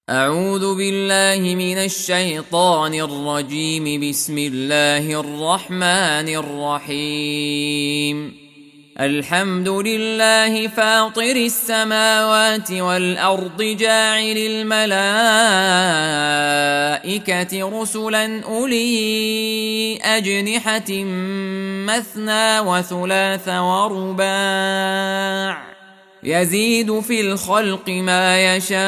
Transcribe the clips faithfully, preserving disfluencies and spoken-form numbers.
أعوذ بالله من الشيطان الرجيم. بسم الله الرحمن الرحيم. الحمد لله فاطر السماوات والأرض جاعل الملائكة رسلا أولي أجنحة مثنى وثلاث ورباع يزيد في الخلق ما يشاء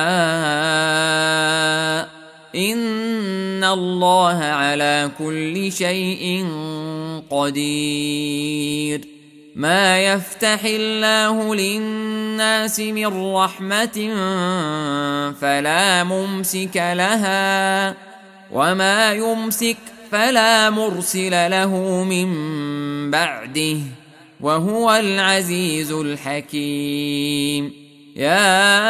إن الله على كل شيء قدير. ما يفتح الله للناس من رحمة فلا ممسك لها وما يمسك فلا مرسل له من بعده وهو العزيز الحكيم. يا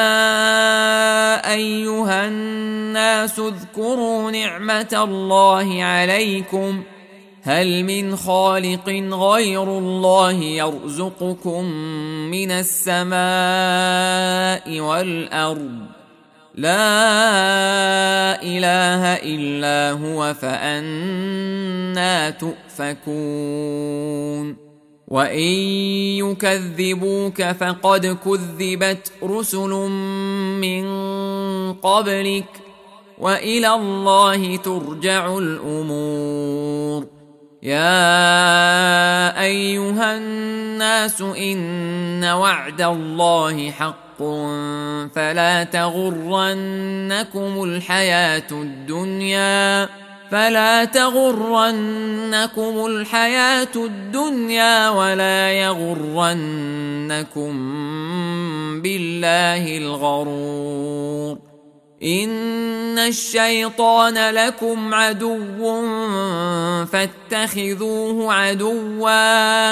أيها الناس اذكروا نعمة الله عليكم هل من خالق غير الله يرزقكم من السماء والأرض لا إله إلا هو فأنى تؤفكون. وإن يكذبوك فقد كذبت رسل من قبلك وإلى الله ترجع الأمور. يا أيها الناس إن وعد الله حق فلا تغرنكم الحياة الدنيا فلا تغرنكم الحياة الدنيا ولا يغرنكم بالله الغرور. إن الشيطان لكم عدو فاتخذوه عدوا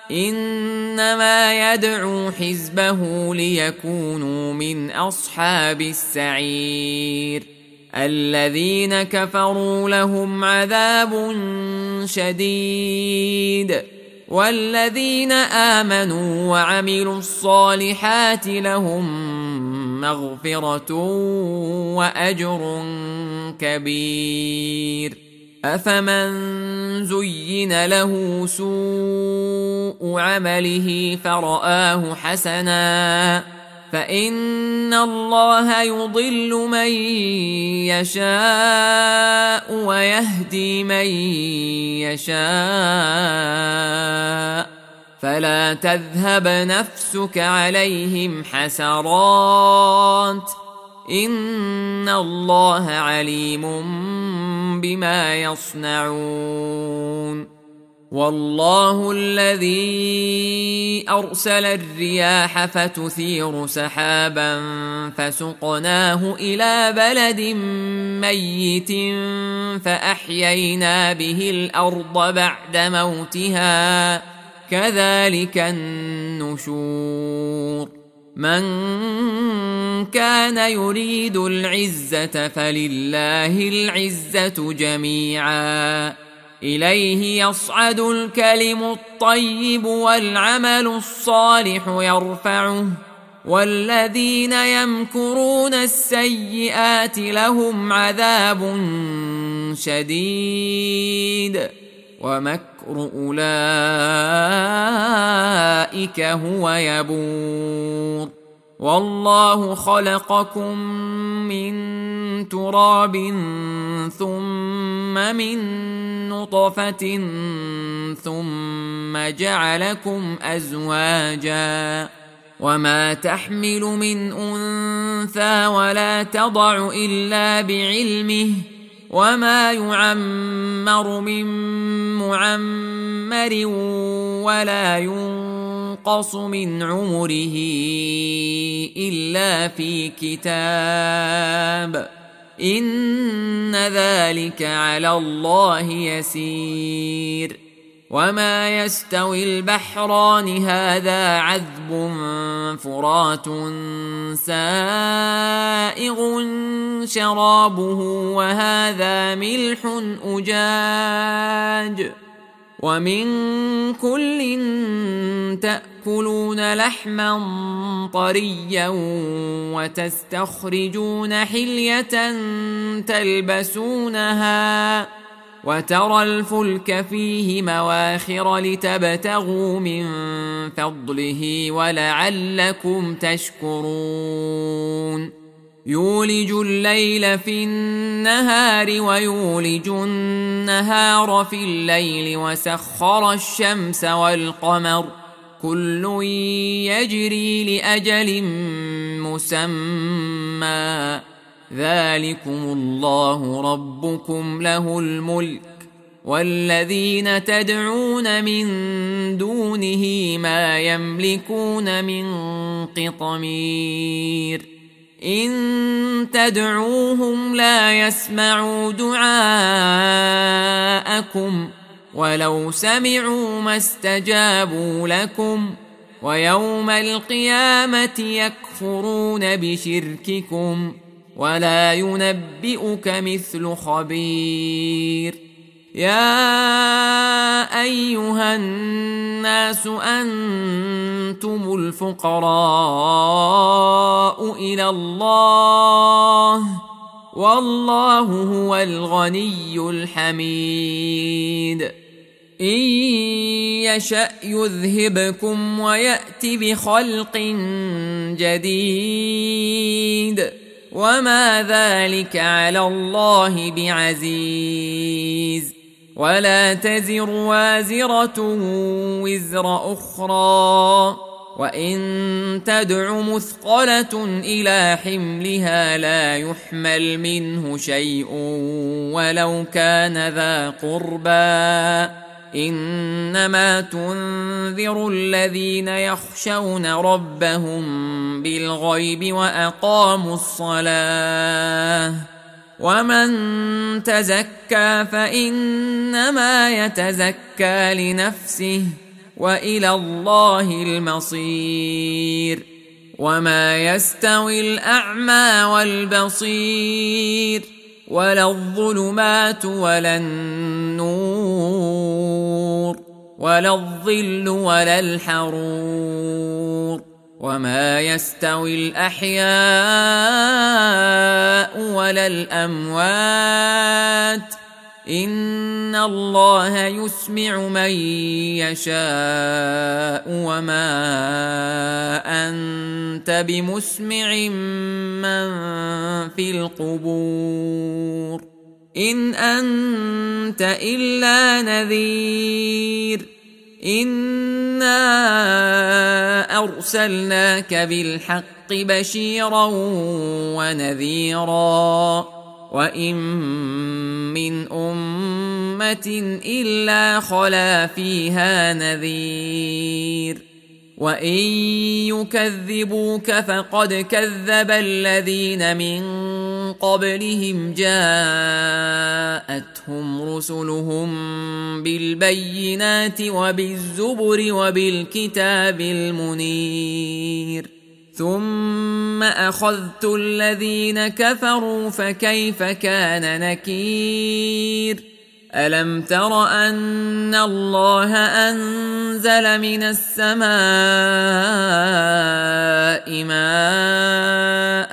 إنما يدعو حزبه ليكونوا من أصحاب السعير. الذين كفروا لهم عذاب شديد والذين آمنوا وعملوا الصالحات لهم مغفرة وأجر كبير. أفمن زين له سوء عمله فرآه حسنا فإن الله يضل من يشاء ويهدي من يشاء فلا تذهب نفسك عليهم حسرات إن الله عليم بما يصنعون. والله الذي أرسل الرياح فتثير سحابا فسقناه إلى بلد ميت فأحيينا به الأرض بعد موتها كذلك النشور. من كان يريد العزة فلله العزة جميعا إليه يصعد الكلم الطيب والعمل الصالح يرفعه والذين يمكرون السيئات لهم عذاب شديد ومكر أولئك هو يبور. والله خلقكم من تراب ثم من نطفة ثم جعلكم أزواجا وما تحمل من أنثى ولا تضع إلا بعلمه وما يعمر من معمر ولا ينقص من عمره إلا في كتاب إن ذلك على الله يسير. وما يستوي البحران هذا عذب فرات سائغ شرابه وهذا ملح أجاج ومن كل تأكلون لحما طريا وتستخرجون حلية تلبسونها وترى الفلك فيه مواخر لتبتغوا من فضله ولعلكم تشكرون يولج الليل في النهار ويولج النهار في الليل وسخر الشمس والقمر كل يجري لأجل مسمى ذلكم الله ربكم له الملك والذين تدعون من دونه ما يملكون من قطمير إن تدعوهم لا يسمعوا دعاءكم ولو سمعوا ما استجابوا لكم ويوم القيامة يكفرون بشرككم ولا ينبئك مثل خبير يا أيها الناس أنتم الفقراء إلى الله والله هو الغني الحميد إن يشأ يذهبكم ويأت بخلق جديد وما ذلك على الله بعزيز ولا تزر وازرة وزر أخرى وإن تدع مثقلة إلى حملها لا يحمل منه شيء ولو كان ذا قربى إنما تنذر الذين يخشون ربهم بالغيب وأقاموا الصلاة ومن تزكى فإنما يتزكى لنفسه وإلى الله المصير وما يستوي الأعمى والبصير ولا الظلمات ولا النور ولا الظل ولا الحرور وما يستوي الأحياء ولا الأموات إن الله يسمع من يشاء وما أنت بمسمع من في القبور إن أنت إلا نذير إنا أرسلناك بالحق بشيرا ونذيرا وإن من أمة إلا خلا فيها نذير وإن يكذبوك فقد كذب الذين من قبلهم جاءتهم رسلهم بالبينات وبالزبر وبالكتاب المنير ثم أخذت الذين كفروا فكيف كان نكير ألم تر أن الله أنزل من السماء ماء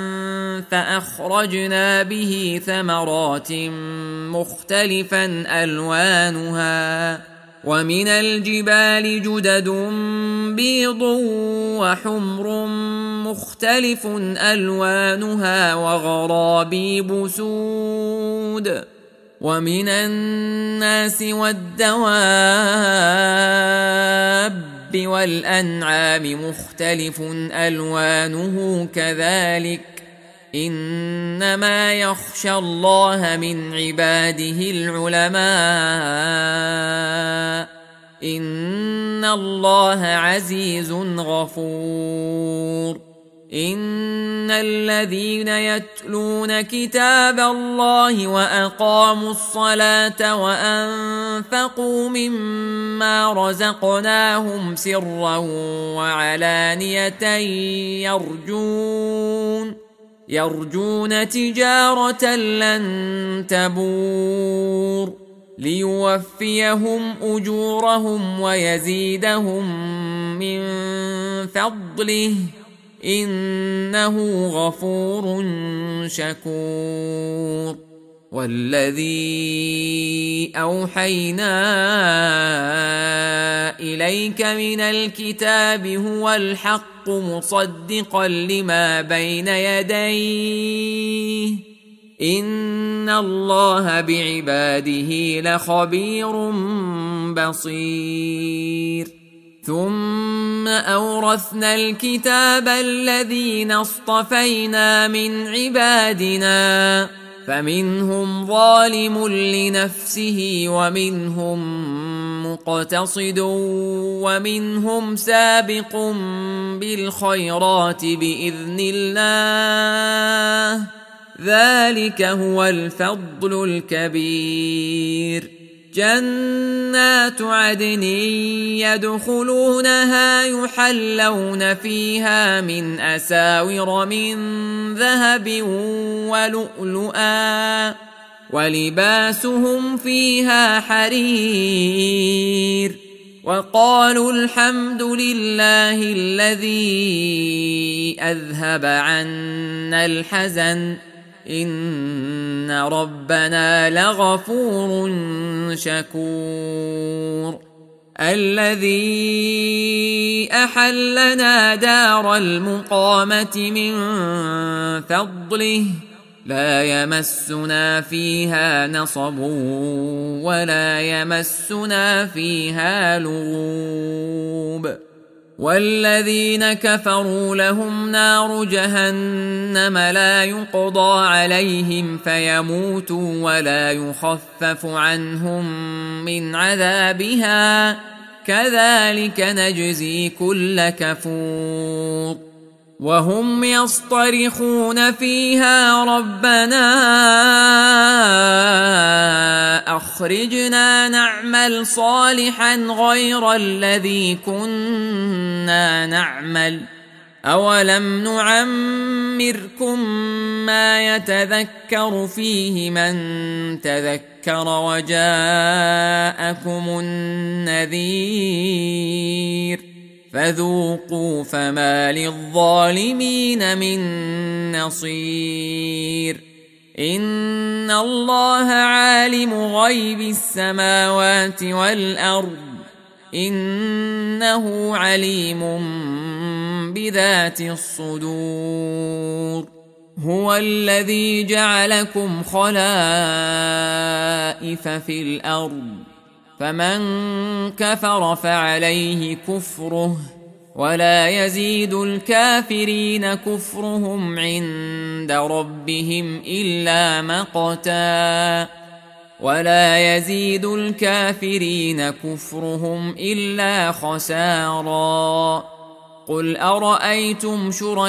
فأخرجنا به ثمرات مختلفا ألوانها ومن الجبال جدد بيض وحمر مختلف ألوانها وغرابيب سود ومن الناس والدواب والأنعام مختلف ألوانه كذلك إنما يخشى الله من عباده العلماء إن الله عزيز غفور إن الذين يتلون كتاب الله وأقاموا الصلاة وأنفقوا مما رزقناهم سرا وعلانية يرجون يرجون تجارة لن تبور ليوفيهم أجورهم ويزيدهم من فضله إنه غفور شكور. والذي أوحينا إليك من الكتاب هو الحق مصدقا لما بين يديه إن الله بعباده لخبير بصير. ثم أورثنا الكتاب الذين اصطفينا من عبادنا فمنهم ظالم لنفسه ومنهم مقتصد ومنهم سابق بالخيرات بإذن الله ذلك هو الفضل الكبير. جنات عدن يدخلونها يحلون فيها من أساور من ذهب ولؤلؤا ولباسهم فيها حرير. وقالوا الحمد لله الذي أذهب عنا الحزن إن ربنا لغفور شكور. الذي أحلنا دار المقامة من فضله لا يمسنا فيها نصب ولا يمسنا فيها لغوب. والذين كفروا لهم نار جهنم لا يقضى عليهم فيموتوا ولا يخفف عنهم من عذابها كذلك نجزي كل كفور. وهم يصطرخون فيها ربنا أخرجنا نعمل صالحا غير الذي كنا نعمل أولم نعمركم ما يتذكر فيه من تذكر وجاءكم النذير فذوقوا فما للظالمين من نصير. إن الله عالم غيب السماوات والأرض إنه عليم بذات الصدور. هو الذي جعلكم خلائف في الأرض فمن كفر فعليه كفره ولا يزيد الكافرين كفرهم عند ربهم إلا مقتا ولا يزيد الكافرين كفرهم إلا خسارا. قل أرأيتم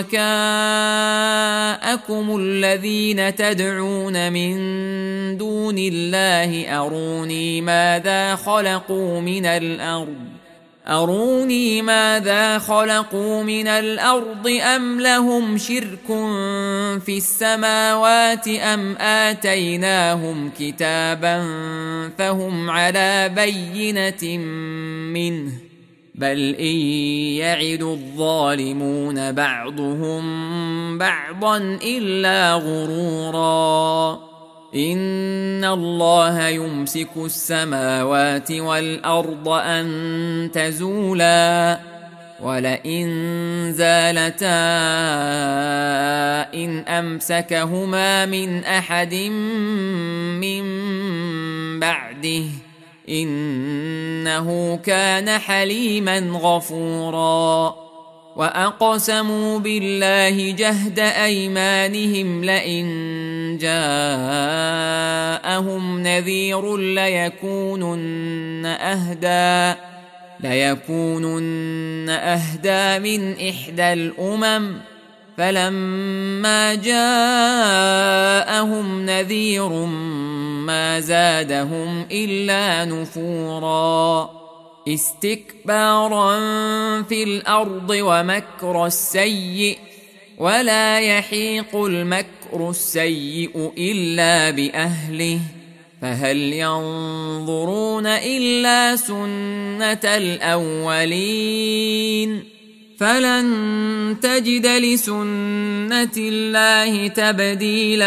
شركاءكم الذين تدعون من دون الله أروني ماذا خلقوا من الأرض أروني ماذا خلقوا من الأرض أم لهم شرك في السماوات أم آتيناهم كتابا فهم على بينة منه بل إن يعد الظالمون بعضهم بعضا إلا غرورا. إن الله يمسك السماوات والأرض أن تزولا ولئن زالتا إن أمسكهما من أحد من بعده إنه كان حليما غفورا. وأقسموا بالله جهد أيمانهم لئن جاءهم نذير ليكونن أهدى ليكونن أهدى من إحدى الأمم فلما جاءهم نذير ما زادهم إلا نفورا. استكبارا في الأرض ومكر السيء ولا يحيق المكر السيء إلا بأهله فهل ينظرون إلا سنة الأولين فلن تجد لسنة الله تبديلا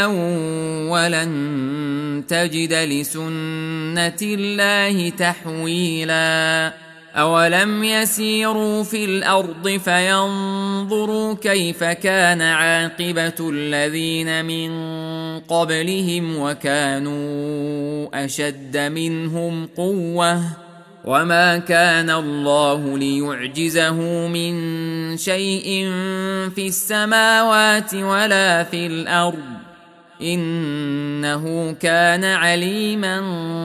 ولن تجد لسنة الله تحويلا أولم يسيروا في الأرض فينظروا كيف كان عاقبة الذين من قبلهم وكانوا أشد منهم قوة وما كان الله ليعجزه من شيء في السماوات ولا في الأرض إنه كان عليما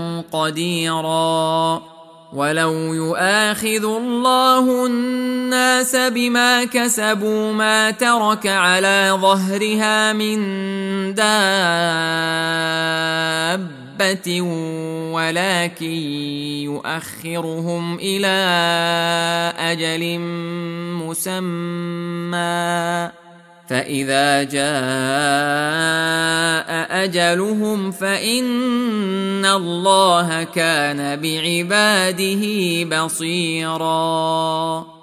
قديرا ولو يؤاخذ الله الناس بما كسبوا ما ترك على ظهرها من دابة ولكن يؤخرهم إلى أجل مسمى فإذا جاء أجلهم فإن الله كان بعباده بصيراً